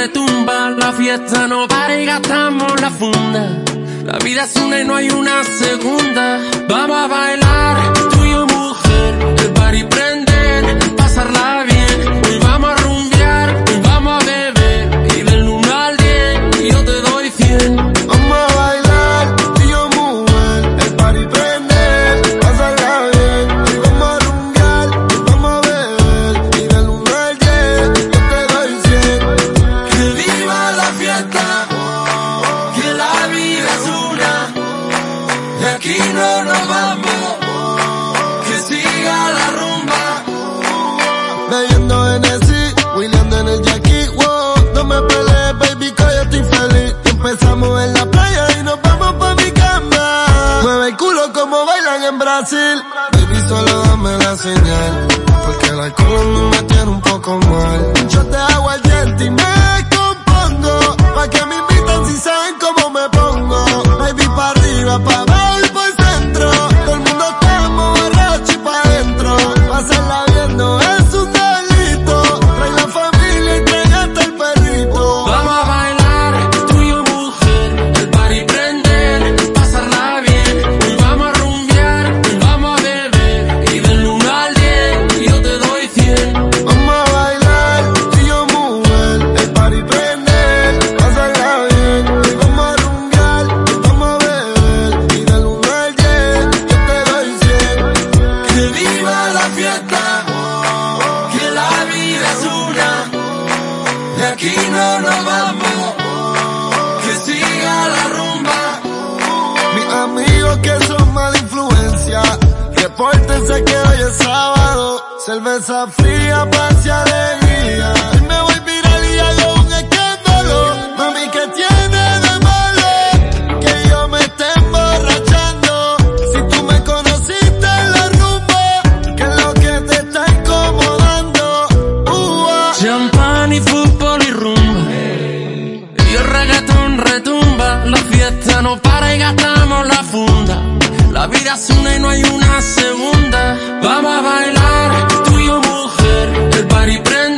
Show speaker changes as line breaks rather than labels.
retumba, la fiesta no para y gastamos la funda. La vida es una y no hay una segunda. Vamos a bailar, tú y yo mujer, el party prender, pasarla bien. Hoy vamos a rumbear, hoy vamos a beber, y del 1 al 10 yo te doy 100.
Vamos a bailar, tú y yo mujer, el party prender, pasarla bien. Hoy vamos a rumbear, hoy vamos a beber, y del 1 al 10 yo te doy 100.
Que viva la fiesta, que la vida es una, de aquí no nos vamos, que siga la rumba.
Bebiendo Hennessy, William en el Jackie, wow. No me pelees, baby, que yo estoy feliz. Empezamos en la playa y nos vamos pa' mi cama. Mueve el culo como bailan en Brasil. Baby, solo dame la señal, porque el alcohol a mí me tiene un poco mal. Yo te hago el diente y me compongo, pa' que me invitan si saben cómo me pongo. Baby, pa' arriba, pa' abajo y por centro. Todo el mundo estamos borracho y pa' dentro. Pasarla viendo es un delito. Trae la familia y trae hasta el perrito.
Vamos a bailar, tú y yo mujer, el party prender, pasarla bien. Hoy vamos a rumbear, hoy vamos a beber, y del 1 al 10 yo te doy 100.
Vamos a bailar, tú y yo mujer, el party prender, pasarla bien. Hoy vamos a rumbear, hoy vamos a beber, y del 1 al 10 yo te doy 100.
Que viva la fiesta, que la vida es una, de aquí no nos vamos, que siga la rumba.
Mis amigos que son mala influencia, repórtense que hoy es sábado. Cerveza fría, paz y alegría. Hoy me voy viral y hago un escándalo. Mami, ¿qué tiene de malo que yo me esté emborrachando? Si tú me conociste en la rumba, ¿qué es lo que te está incomodando?
Champán y fútbol y rumba, y el reggaetón retumba. La fiesta no para y gastamos la funda. La vida es una y no hay una segunda. Vamos a bailar, tú y yo mujer, el party prende.